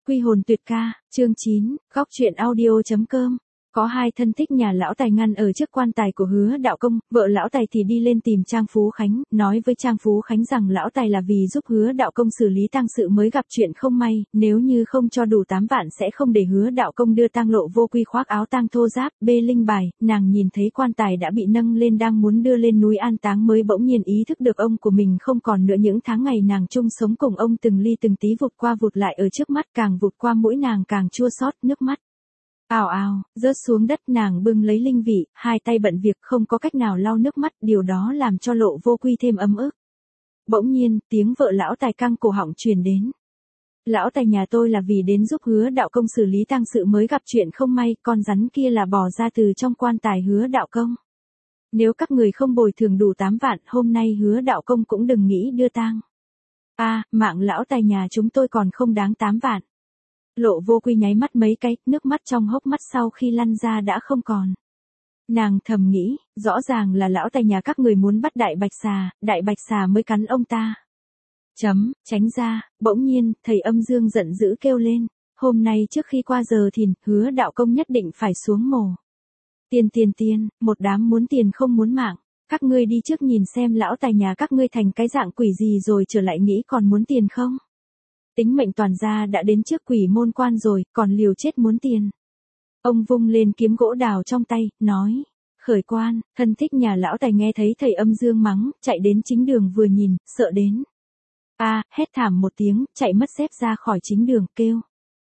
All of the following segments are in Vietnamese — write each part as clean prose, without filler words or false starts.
Quy hồn tuyệt ca, chương 9, góc truyện audio.com. Có hai thân thích nhà lão Tài ngăn ở trước quan tài của Hứa Đạo Công, vợ lão Tài thì đi lên tìm Trang Phú Khánh, nói với Trang Phú Khánh rằng lão Tài là vì giúp Hứa Đạo Công xử lý tang sự mới gặp chuyện không may, nếu như không cho đủ 8 vạn sẽ không để Hứa Đạo Công đưa tang Lộ Vô Quy khoác áo tang thô giáp, bê linh bài. Nàng nhìn thấy quan tài đã bị nâng lên đang muốn đưa lên núi an táng mới bỗng nhiên ý thức được ông của mình không còn nữa. Những tháng ngày nàng chung sống cùng ông từng ly từng tí vụt qua vụt lại ở trước mắt, càng vụt qua mũi nàng càng chua xót, nước mắt ào ào rớt xuống đất. Nàng bưng lấy linh vị, hai tay bận việc không có cách nào lau nước mắt, điều đó làm cho Lộ Vô Quy thêm ấm ức. Bỗng nhiên, tiếng vợ lão Tài căng cổ họng truyền đến. Lão Tài nhà tôi là vì đến giúp Hứa Đạo Công xử lý tang sự mới gặp chuyện không may, con rắn kia là bò ra từ trong quan tài Hứa Đạo Công. Nếu các người không bồi thường đủ 8 vạn, hôm nay Hứa Đạo Công cũng đừng nghĩ đưa tang. Mạng lão Tài nhà chúng tôi còn không đáng 8 vạn. Lộ Vô Quy nháy mắt mấy cái, nước mắt trong hốc mắt sau khi lăn ra đã không còn. Nàng thầm nghĩ, rõ ràng là lão Tài nhà các người muốn bắt Đại Bạch Xà mới cắn ông ta. Tránh ra. Bỗng nhiên, thầy Âm Dương giận dữ kêu lên, hôm nay trước khi qua giờ thìn, Hứa Đạo Công nhất định phải xuống mồ. Tiền, một đám muốn tiền không muốn mạng. Các ngươi đi trước nhìn xem lão Tài nhà các ngươi thành cái dạng quỷ gì rồi trở lại nghĩ còn muốn tiền không? Tính mệnh toàn gia đã đến trước quỷ môn quan rồi, còn liều chết muốn tiền. Ông vung lên kiếm gỗ đào trong tay, nói, khởi quan. Thân thích nhà lão Tài nghe thấy thầy Âm Dương mắng, chạy đến chính đường vừa nhìn, sợ đến. Hét thảm một tiếng, chạy mất dép ra khỏi chính đường, kêu.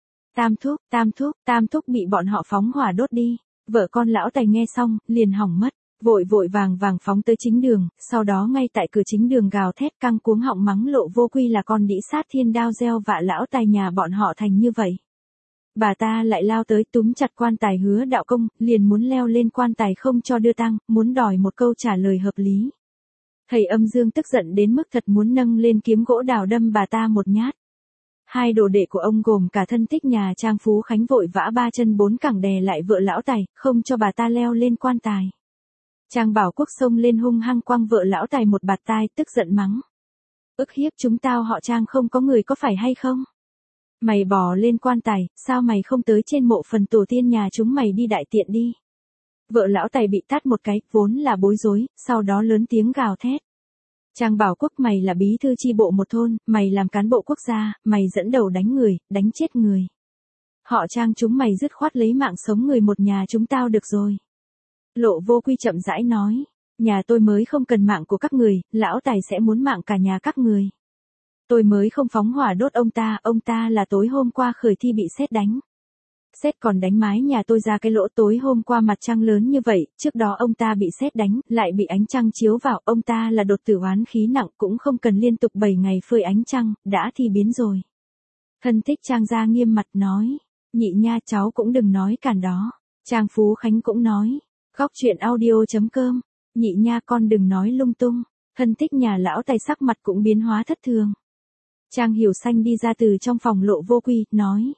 Tam thúc bị bọn họ phóng hỏa đốt đi. Vợ con lão Tài nghe xong, liền hỏng mất. Vội vàng phóng tới chính đường, sau đó ngay tại cửa chính đường gào thét căng cuống họng mắng Lộ Vô Quy là con đĩ sát thiên đao gieo vạ lão Tài nhà bọn họ thành như vậy. Bà ta lại lao tới túm chặt quan tài Hứa Đạo Công, liền muốn leo lên quan tài không cho đưa tang, muốn đòi một câu trả lời hợp lý. Thầy Âm Dương tức giận đến mức thật muốn nâng lên kiếm gỗ đào đâm bà ta một nhát. Hai đồ đệ của ông gồm cả thân thích nhà Trang Phú Khánh vội vã 3 chân 4 cẳng đè lại vợ lão Tài, không cho bà ta leo lên quan tài. Trang Bảo Quốc xông lên hung hăng quăng vợ lão Tài một bạt tai, tức giận mắng. Ức hiếp chúng tao họ Trang không có người có phải hay không? Mày bò lên quan tài, sao mày không tới trên mộ phần tổ tiên nhà chúng mày đi đại tiện đi? Vợ lão Tài bị tát một cái, vốn là bối rối, sau đó lớn tiếng gào thét. Trang Bảo Quốc, mày là bí thư chi bộ một thôn, mày làm cán bộ quốc gia, mày dẫn đầu đánh người, đánh chết người. Họ Trang chúng mày dứt khoát lấy mạng sống người một nhà chúng tao được rồi. Lộ Vô Quy chậm rãi nói, nhà tôi mới không cần mạng của các người, lão Tài sẽ muốn mạng cả nhà các người. Tôi mới không phóng hỏa đốt ông ta là tối hôm qua khởi thi bị sét đánh. Sét còn đánh mái nhà tôi ra cái lỗ, tối hôm qua mặt trăng lớn như vậy, trước đó ông ta bị sét đánh, lại bị ánh trăng chiếu vào, ông ta là đột tử oán khí nặng, cũng không cần liên tục 7 ngày phơi ánh trăng, đã thì biến rồi. Thân thích Trang gia nghiêm mặt nói, nhị nha cháu cũng đừng nói cản đó. Trang Phú Khánh cũng nói, góc truyện audio.com, nhị nha con đừng nói lung tung. Thân thích nhà lão Tài sắc mặt cũng biến hóa thất thường. Trang Hiểu Xanh đi ra từ trong phòng Lộ Vô Quy, nói.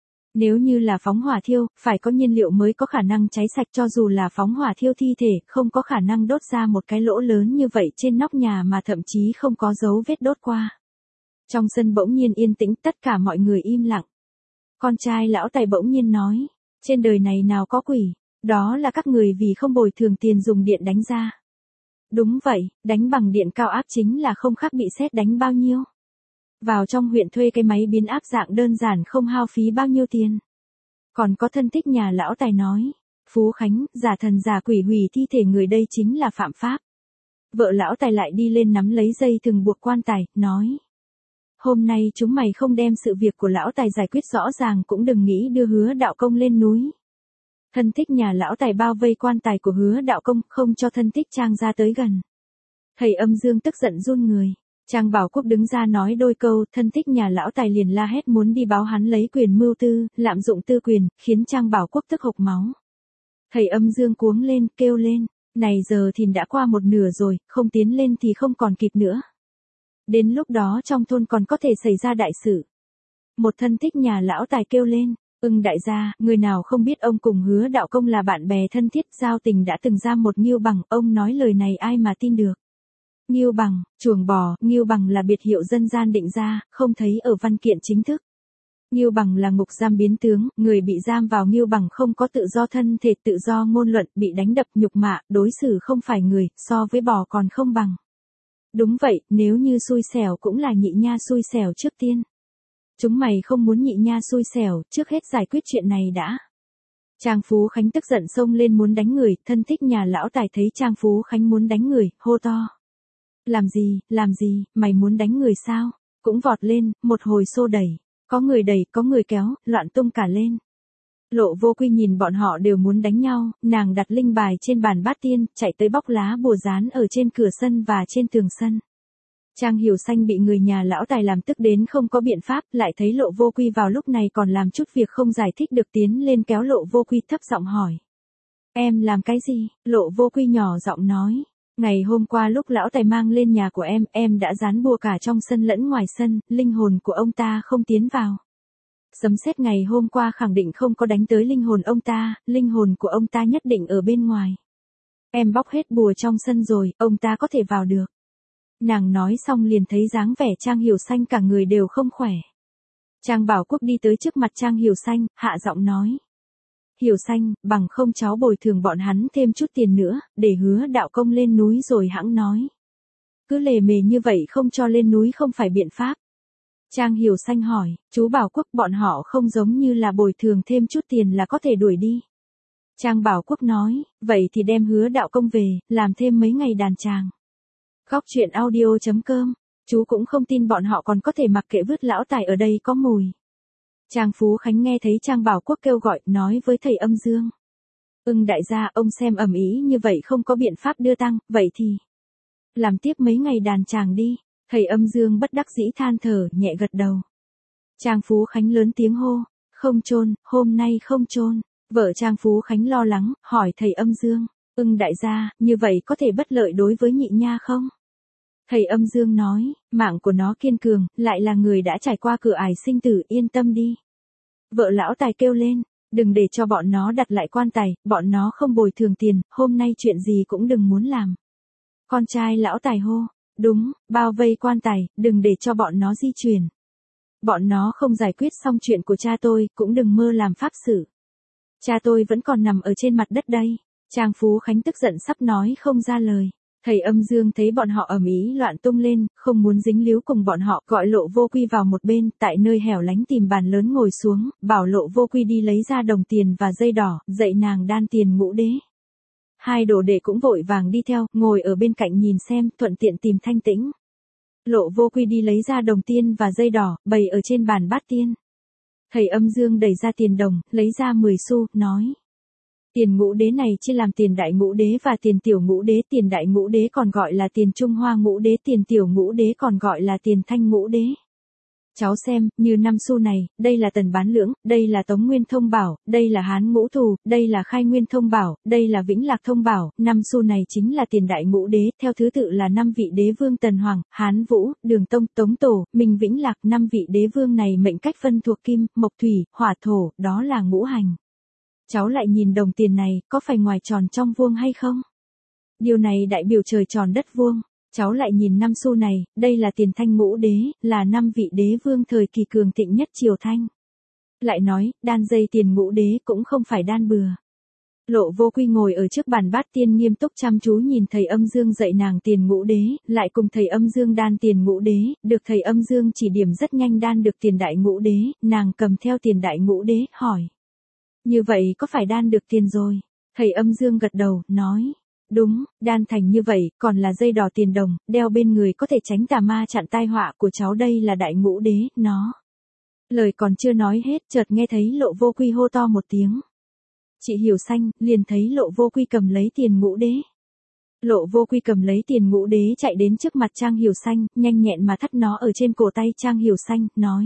Nếu như là phóng hỏa thiêu, phải có nhiên liệu mới có khả năng cháy sạch, cho dù là phóng hỏa thiêu thi thể, không có khả năng đốt ra một cái lỗ lớn như vậy trên nóc nhà mà thậm chí không có dấu vết đốt qua. Trong sân bỗng nhiên yên tĩnh, tất cả mọi người im lặng. Con trai lão Tài bỗng nhiên nói, trên đời này nào có quỷ, đó là các người vì không bồi thường tiền dùng điện đánh ra. Đúng vậy, đánh bằng điện cao áp chính là không khác bị sét đánh bao nhiêu. Vào trong huyện thuê cái máy biến áp dạng đơn giản không hao phí bao nhiêu tiền. Còn có thân thích nhà lão Tài nói, Phú Khánh, giả thần giả quỷ hủy thi thể người đây chính là phạm pháp. Vợ lão Tài lại đi lên nắm lấy dây thừng buộc quan tài, nói. Hôm nay chúng mày không đem sự việc của lão Tài giải quyết rõ ràng cũng đừng nghĩ đưa Hứa Đạo Công lên núi. Thân thích nhà lão Tài bao vây quan tài của Hứa Đạo Công, không cho thân thích Trang ra tới gần. Thầy Âm Dương tức giận run người. Trang Bảo Quốc đứng ra nói đôi câu, thân thích nhà lão Tài liền la hét muốn đi báo hắn lấy quyền mưu tư, lạm dụng tư quyền, khiến Trang Bảo Quốc tức hộc máu. Thầy Âm Dương cuống lên, kêu lên, này giờ thì đã qua một nửa rồi, không tiến lên thì không còn kịp nữa. Đến lúc đó trong thôn còn có thể xảy ra đại sự. Một thân thích nhà lão Tài kêu lên, đại gia, người nào không biết ông cùng Hứa Đạo Công là bạn bè thân thiết, giao tình đã từng ra một Nghiêu Bằng, ông nói lời này ai mà tin được. Nghiêu Bằng, chuồng bò, Nghiêu Bằng là biệt hiệu dân gian định ra, không thấy ở văn kiện chính thức. Ngưu Bằng là ngục giam biến tướng, người bị giam vào Ngưu Bằng không có tự do thân thể, tự do ngôn luận, bị đánh đập nhục mạ, đối xử không phải người, so với bò còn không bằng. Đúng vậy, nếu như xui xẻo cũng là nhị nha xui xẻo trước tiên. Chúng mày không muốn nhị nha xui xẻo, trước hết giải quyết chuyện này đã. Trang Phú Khánh tức giận xông lên muốn đánh người, thân thích nhà lão Tài thấy Trang Phú Khánh muốn đánh người, hô to. Làm gì, mày muốn đánh người sao? Cũng vọt lên, một hồi xô đẩy. Có người có người kéo, loạn tung cả lên. Lộ Vô Quy nhìn bọn họ đều muốn đánh nhau, nàng đặt linh bài trên bàn bát tiên, chạy tới bóc lá bùa dán ở trên cửa sân và trên tường sân. Trang Hiểu Xanh bị người nhà lão Tài làm tức đến không có biện pháp, lại thấy Lộ Vô Quy vào lúc này còn làm chút việc không giải thích được, tiến lên kéo Lộ Vô Quy thấp giọng hỏi. Em làm cái gì? Lộ Vô Quy nhỏ giọng nói. Ngày hôm qua lúc lão Tài mang lên nhà của em đã dán bùa cả trong sân lẫn ngoài sân, linh hồn của ông ta không tiến vào. Sấm sét ngày hôm qua khẳng định không có đánh tới linh hồn ông ta, linh hồn của ông ta nhất định ở bên ngoài. Em bóc hết bùa trong sân rồi, ông ta có thể vào được. Nàng nói xong liền thấy dáng vẻ Trang Hiểu Xanh cả người đều không khỏe. Trang Bảo Quốc đi tới trước mặt Trang Hiểu Xanh, hạ giọng nói. Hiểu Xanh, bằng không cháu bồi thường bọn hắn thêm chút tiền nữa, để Hứa Đạo Công lên núi rồi hẵng nói. Cứ lề mề như vậy không cho lên núi không phải biện pháp. Trang Hiểu Xanh hỏi, chú Bảo Quốc bọn họ không giống như là bồi thường thêm chút tiền là có thể đuổi đi. Trang Bảo Quốc nói, vậy thì đem Hứa Đạo Công về, làm thêm mấy ngày đàn tràng. Góc truyện audio.com, chú cũng không tin bọn họ còn có thể mặc kệ vứt lão Tài ở đây có mùi. Trang Phú Khánh nghe thấy Trang Bảo Quốc kêu gọi, nói với thầy Âm Dương. Đại gia, ông xem ầm ĩ như vậy không có biện pháp đưa tăng, vậy thì làm tiếp mấy ngày đàn tràng đi. Thầy Âm Dương bất đắc dĩ than thở, nhẹ gật đầu. Trang Phú Khánh lớn tiếng hô, không chôn, hôm nay không chôn. Vợ Trang Phú Khánh lo lắng, hỏi thầy Âm Dương, đại gia, như vậy có thể bất lợi đối với nhị nha không? Thầy Âm Dương nói, mạng của nó kiên cường, lại là người đã trải qua cửa ải sinh tử, yên tâm đi. Vợ lão Tài kêu lên, đừng để cho bọn nó đặt lại quan tài, bọn nó không bồi thường tiền, hôm nay chuyện gì cũng đừng muốn làm. Con trai lão Tài hô, đúng, bao vây quan tài, đừng để cho bọn nó di chuyển. Bọn nó không giải quyết xong chuyện của cha tôi, cũng đừng mơ làm pháp sự. Cha tôi vẫn còn nằm ở trên mặt đất đây. Trang Phú Khánh tức giận sắp nói không ra lời. Thầy Âm Dương thấy bọn họ ầm ĩ loạn tung lên, không muốn dính líu cùng bọn họ, gọi Lộ Vô Quy vào một bên, tại nơi hẻo lánh tìm bàn lớn ngồi xuống, bảo Lộ Vô Quy đi lấy ra đồng tiền và dây đỏ, dạy nàng đan tiền ngũ đế. Hai đồ đệ cũng vội vàng đi theo, ngồi ở bên cạnh nhìn xem, thuận tiện tìm thanh tĩnh. Lộ Vô Quy đi lấy ra đồng tiên và dây đỏ, bày ở trên bàn bát tiên. Thầy Âm Dương đẩy ra tiền đồng, lấy ra 10 xu, nói. Tiền ngũ đế này chia làm tiền đại ngũ đế và tiền tiểu ngũ đế, tiền đại ngũ đế còn gọi là tiền Trung Hoa ngũ đế, tiền tiểu ngũ đế còn gọi là tiền Thanh ngũ đế. Cháu xem, như 5 xu này, đây là Tần Bán Lưỡng, đây là Tống Nguyên Thông Bảo, đây là Hán Ngũ Thù, đây là Khai Nguyên Thông Bảo, đây là Vĩnh Lạc Thông Bảo, 5 xu này chính là tiền đại ngũ đế, theo thứ tự là 5 vị đế vương Tần Hoàng, Hán Vũ, Đường Tông, Tống Tổ, Minh Vĩnh Lạc, 5 vị đế vương này mệnh cách phân thuộc kim, mộc thủy, hỏa thổ, đó là ngũ hành. Cháu lại nhìn đồng tiền này, có phải ngoài tròn trong vuông hay không? Điều này đại biểu trời tròn đất vuông. Cháu lại nhìn 5 xu này, đây là tiền Thanh ngũ đế, là 5 vị đế vương thời kỳ cường thịnh nhất triều Thanh. Lại nói, đan dây tiền ngũ đế cũng không phải đan bừa. Lộ Vô Quy ngồi ở trước bàn bát tiên nghiêm túc chăm chú nhìn thầy Âm Dương dạy nàng tiền ngũ đế, lại cùng thầy Âm Dương đan tiền ngũ đế, được thầy Âm Dương chỉ điểm rất nhanh đan được tiền đại ngũ đế, nàng cầm theo tiền đại ngũ đế, hỏi. Như vậy có phải đan được tiền rồi? Thầy Âm Dương gật đầu, nói. Đúng, đan thành như vậy, còn là dây đỏ tiền đồng, đeo bên người có thể tránh tà ma chặn tai họa của cháu, đây là đại ngũ đế, nó. Lời còn chưa nói hết, chợt nghe thấy Lộ Vô Quy hô to một tiếng. Chị Hiểu Xanh, liền thấy Lộ Vô Quy cầm lấy tiền ngũ đế. Lộ Vô Quy cầm lấy tiền ngũ đế chạy đến trước mặt Trang Hiểu Xanh, nhanh nhẹn mà thắt nó ở trên cổ tay Trang Hiểu Xanh, nói.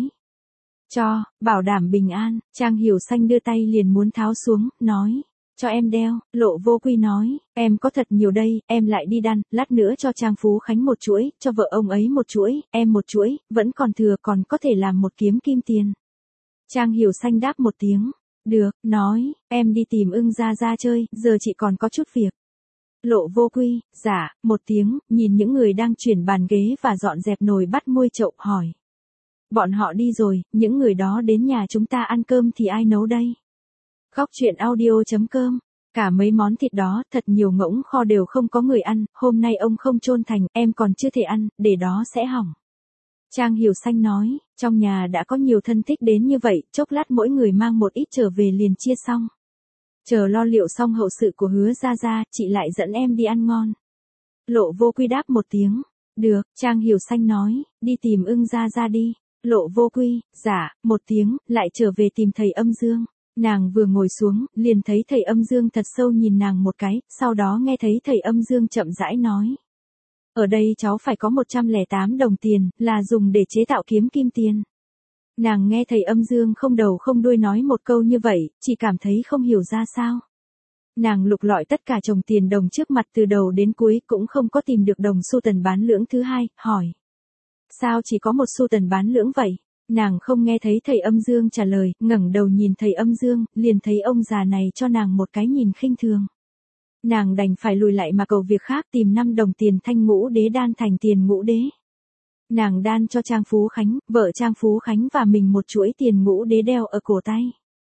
Cho, bảo đảm bình an, Trang Hiểu Xanh đưa tay liền muốn tháo xuống, nói. Cho em đeo, Lộ Vô Quy nói, em có thật nhiều đây, em lại đi đan, lát nữa cho Trang Phú Khánh một chuỗi, cho vợ ông ấy một chuỗi, em một chuỗi, vẫn còn thừa còn có thể làm một kiếm kim tiền. Trang Hiểu Xanh đáp một tiếng, được, nói, em đi tìm Ưng Gia Gia chơi, giờ chị còn có chút việc. Lộ Vô Quy, dạ, một tiếng, nhìn những người đang chuyển bàn ghế và dọn dẹp nồi bát môi chậu, hỏi. Bọn họ đi rồi, những người đó đến nhà chúng ta ăn cơm thì ai nấu đây? Góc chuyện audio.com. Cả mấy món thịt đó, thật nhiều ngỗng kho đều không có người ăn, hôm nay ông không chôn thành, em còn chưa thể ăn, để đó sẽ hỏng. Trang Hiểu Xanh nói, trong nhà đã có nhiều thân thích đến như vậy, chốc lát mỗi người mang một ít trở về liền chia xong. Chờ lo liệu xong hậu sự của Hứa Gia Gia, chị lại dẫn em đi ăn ngon. Lộ Vô Quy đáp một tiếng. Được, Trang Hiểu Xanh nói, đi tìm Ưng Gia Gia đi. Lộ Vô Quy, dạ, một tiếng, lại trở về tìm thầy Âm Dương. Nàng vừa ngồi xuống, liền thấy thầy Âm Dương thật sâu nhìn nàng một cái, sau đó nghe thấy thầy Âm Dương chậm rãi nói. Ở đây cháu phải có 108 đồng tiền, là dùng để chế tạo kiếm kim tiền. Nàng nghe thầy Âm Dương không đầu không đuôi nói một câu như vậy, chỉ cảm thấy không hiểu ra sao. Nàng lục lọi tất cả chồng tiền đồng trước mặt từ đầu đến cuối cũng không có tìm được đồng xu tần bán lưỡng thứ hai, hỏi. Sao chỉ có một xu tần bán lưỡng vậy? Nàng không nghe thấy thầy Âm Dương trả lời, ngẩng đầu nhìn thầy Âm Dương, liền thấy ông già này cho nàng một cái nhìn khinh thường. Nàng đành phải lùi lại mà cầu việc khác tìm 5 đồng tiền thanh ngũ đế đan thành tiền ngũ đế. Nàng đan cho Trang Phú Khánh, vợ Trang Phú Khánh và mình một chuỗi tiền ngũ đế đeo ở cổ tay.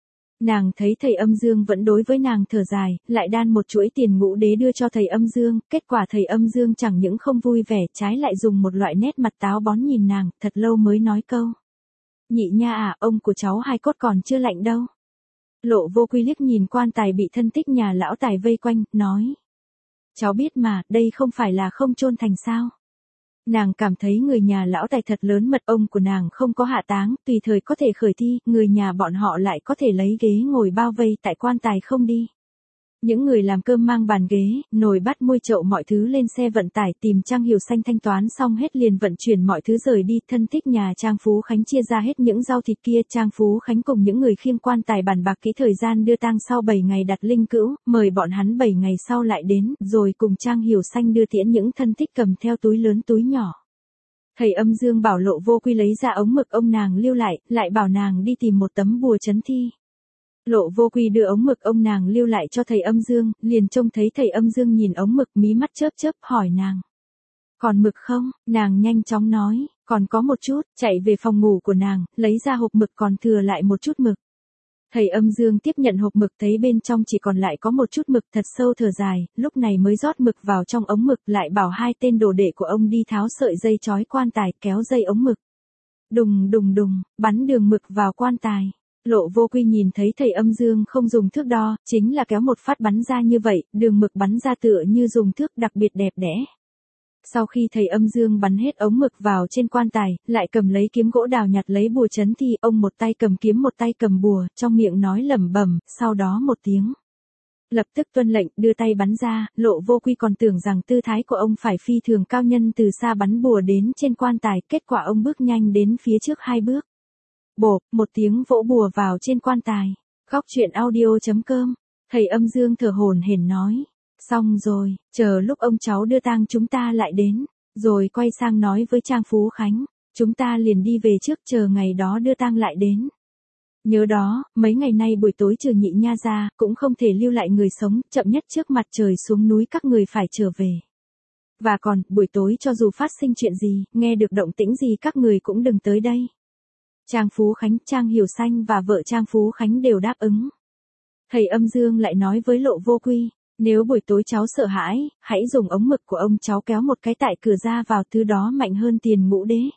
Nàng thấy thầy Âm Dương vẫn đối với nàng thở dài, lại đan một chuỗi tiền ngũ đế đưa cho thầy Âm Dương, kết quả thầy Âm Dương chẳng những không vui vẻ, trái lại dùng một loại nét mặt táo bón nhìn nàng, thật lâu mới nói câu. Nhị nha à, ông của cháu hai cốt còn chưa lạnh đâu. Lộ Vô Quy liếc nhìn quan tài bị thân thích nhà lão tài vây quanh, nói. Cháu biết mà, đây không phải là không chôn thành sao. Nàng cảm thấy người nhà lão tài thật lớn mật, ông của nàng không có hạ táng, tùy thời có thể khởi thi, người nhà bọn họ lại có thể lấy ghế ngồi bao vây tại quan tài không đi. Những người làm cơm mang bàn ghế, nồi bát muôi chậu mọi thứ lên xe vận tải tìm Trang Hiểu Xanh thanh toán xong hết liền vận chuyển mọi thứ rời đi. Thân thích nhà Trang Phú Khánh chia ra hết những rau thịt kia. Trang Phú Khánh cùng những người khiêng quan tài bàn bạc kỹ thời gian đưa tang sau 7 ngày đặt linh cữu, mời bọn hắn 7 ngày sau lại đến, rồi cùng Trang Hiểu Xanh đưa tiễn những thân thích cầm theo túi lớn túi nhỏ. Thầy Âm Dương bảo Lộ Vô Quy lấy ra ống mực ông nàng lưu lại bảo nàng đi tìm một tấm bùa trấn thi. Lộ Vô Quy đưa ống mực ông nàng lưu lại cho thầy Âm Dương, liền trông thấy thầy Âm Dương nhìn ống mực mí mắt chớp chớp hỏi nàng. Còn mực không? Nàng nhanh chóng nói, còn có một chút, chạy về phòng ngủ của nàng, lấy ra hộp mực còn thừa lại một chút mực. Thầy Âm Dương tiếp nhận hộp mực thấy bên trong chỉ còn lại có một chút mực, thật sâu thở dài, lúc này mới rót mực vào trong ống mực, lại bảo 2 tên đồ đệ của ông đi tháo sợi dây trói quan tài, kéo dây ống mực. Đùng đùng đùng, bắn đường mực vào quan tài. Lộ Vô Quy nhìn thấy thầy Âm Dương không dùng thước đo, chính là kéo một phát bắn ra như vậy, đường mực bắn ra tựa như dùng thước đặc biệt đẹp đẽ. Sau khi thầy Âm Dương bắn hết ống mực vào trên quan tài, lại cầm lấy kiếm gỗ đào nhặt lấy bùa trấn thi, ông một tay cầm kiếm một tay cầm bùa, trong miệng nói lẩm bẩm, sau đó một tiếng. Lập tức tuân lệnh, đưa tay bắn ra, Lộ Vô Quy còn tưởng rằng tư thái của ông phải phi thường cao nhân từ xa bắn bùa đến trên quan tài, kết quả ông bước nhanh đến phía trước 2 bước. Bộp, một tiếng vỗ bùa vào trên quan tài. Góc chuyện audio.com. Thầy Âm Dương thở hổn hển nói. Xong rồi, chờ lúc ông cháu đưa tang chúng ta lại đến. Rồi quay sang nói với Trang Phú Khánh. Chúng ta liền đi về trước chờ ngày đó đưa tang lại đến. Nhớ đó, mấy ngày nay buổi tối trừ nhị nha ra, cũng không thể lưu lại người sống, chậm nhất trước mặt trời xuống núi các người phải trở về. Và còn, buổi tối cho dù phát sinh chuyện gì, nghe được động tĩnh gì các người cũng đừng tới đây. Trang Phú Khánh, Trang Hiểu Xanh và vợ Trang Phú Khánh đều đáp ứng. Thầy Âm Dương lại nói với Lộ Vô Quy, nếu buổi tối cháu sợ hãi, hãy dùng ống mực của ông cháu kéo một cái tại cửa ra vào, thứ đó mạnh hơn tiền ngũ đế.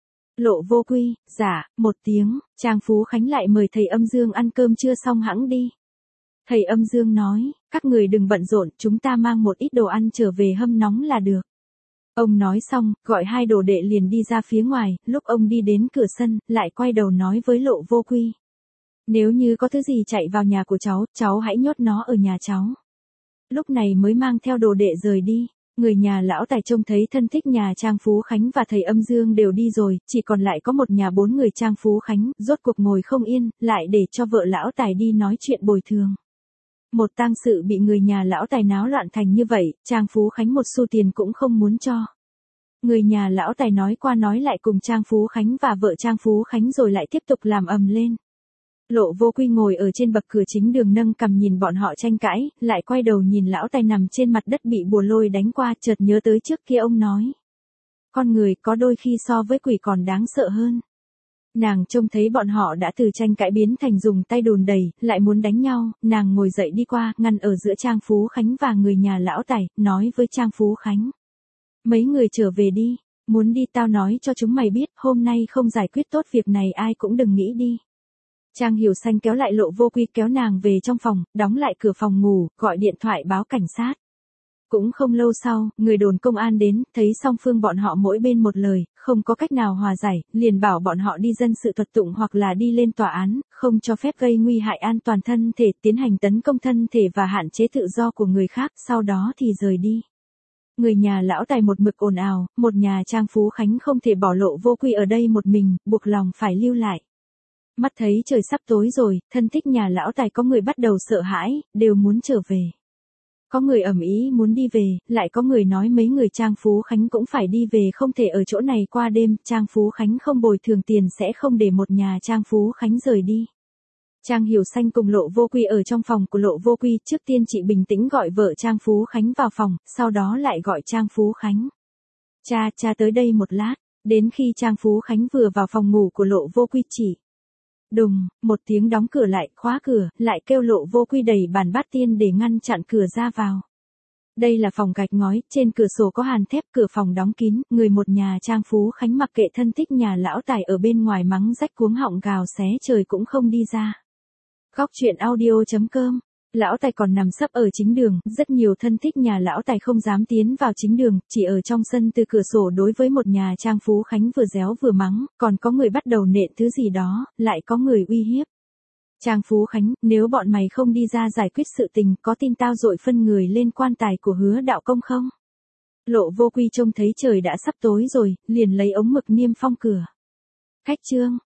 Lộ Vô Quy, dạ, một tiếng, Trang Phú Khánh lại mời thầy Âm Dương ăn cơm trưa xong hẵng đi. Thầy Âm Dương nói, các người đừng bận rộn, chúng ta mang một ít đồ ăn trở về hâm nóng là được. Ông nói xong, gọi 2 đồ đệ liền đi ra phía ngoài, lúc ông đi đến cửa sân, lại quay đầu nói với Lộ Vô Quy. Nếu như có thứ gì chạy vào nhà của cháu hãy nhốt nó ở nhà cháu. Lúc này mới mang theo đồ đệ rời đi. Người nhà lão tài trông thấy thân thích nhà Trang Phú Khánh và thầy Âm Dương đều đi rồi, chỉ còn lại có một nhà 4 người Trang Phú Khánh, rốt cuộc ngồi không yên, lại để cho vợ lão tài đi nói chuyện bồi thường. Một tang sự bị người nhà lão tài náo loạn thành như vậy, Trang Phú Khánh một xu tiền cũng không muốn cho. Người nhà lão tài nói qua nói lại cùng Trang Phú Khánh và vợ Trang Phú Khánh rồi lại tiếp tục làm ầm lên. Lộ Vô Quy ngồi ở trên bậc cửa chính đường nâng cằm nhìn bọn họ tranh cãi, lại quay đầu nhìn lão tài nằm trên mặt đất bị bùa lôi đánh qua, chợt nhớ tới trước kia ông nói. Con người có đôi khi so với quỷ còn đáng sợ hơn. Nàng trông thấy bọn họ đã từ tranh cãi biến thành dùng tay đùn đẩy, lại muốn đánh nhau, nàng ngồi dậy đi qua, ngăn ở giữa Trang Phú Khánh và người nhà lão Tài, nói với Trang Phú Khánh. Mấy người trở về đi, muốn đi tao nói cho chúng mày biết, hôm nay không giải quyết tốt việc này ai cũng đừng nghĩ đi. Trang Hiểu Xanh kéo lại Lộ Vô Quy kéo nàng về trong phòng, đóng lại cửa phòng ngủ, gọi điện thoại báo cảnh sát. Cũng không lâu sau, người đồn công an đến, thấy song phương bọn họ mỗi bên một lời, không có cách nào hòa giải, liền bảo bọn họ đi dân sự thuật tụng hoặc là đi lên tòa án, không cho phép gây nguy hại an toàn thân thể, tiến hành tấn công thân thể và hạn chế tự do của người khác, sau đó thì rời đi. Người nhà lão Tài một mực ồn ào, một nhà Trang Phú Khánh không thể bỏ Lộ Vô Quy ở đây một mình, buộc lòng phải lưu lại. Mắt thấy trời sắp tối rồi, thân thích nhà lão Tài có người bắt đầu sợ hãi, đều muốn trở về. Có người ầm ĩ muốn đi về, lại có người nói mấy người Trang Phú Khánh cũng phải đi về không thể ở chỗ này qua đêm, Trang Phú Khánh không bồi thường tiền sẽ không để một nhà Trang Phú Khánh rời đi. Trang Hiểu Xanh cùng Lộ Vô Quy ở trong phòng của Lộ Vô Quy, trước tiên chị bình tĩnh gọi vợ Trang Phú Khánh vào phòng, sau đó lại gọi Trang Phú Khánh. Cha tới đây một lát, đến khi Trang Phú Khánh vừa vào phòng ngủ của Lộ Vô Quy chỉ. Đùng, một tiếng đóng cửa lại, khóa cửa, lại kêu Lộ Vô Quy đẩy bàn bát tiên để ngăn chặn cửa ra vào. Đây là phòng gạch ngói, trên cửa sổ có hàn thép, cửa phòng đóng kín, người một nhà Trang Phú Khánh mặc kệ thân thích nhà lão Tài ở bên ngoài mắng rách cuống họng gào xé trời cũng không đi ra. Góc truyện audio.com. Lão Tài còn nằm sấp ở chính đường, rất nhiều thân thích nhà lão Tài không dám tiến vào chính đường, chỉ ở trong sân từ cửa sổ đối với một nhà Trang Phú Khánh vừa réo vừa mắng, còn có người bắt đầu nện thứ gì đó, lại có người uy hiếp. Trang Phú Khánh, nếu bọn mày không đi ra giải quyết sự tình, có tin tao dội phân người lên quan tài của Hứa Đạo Công không? Lộ Vô Quy trông thấy trời đã sắp tối rồi, liền lấy ống mực niêm phong cửa. Khách trương.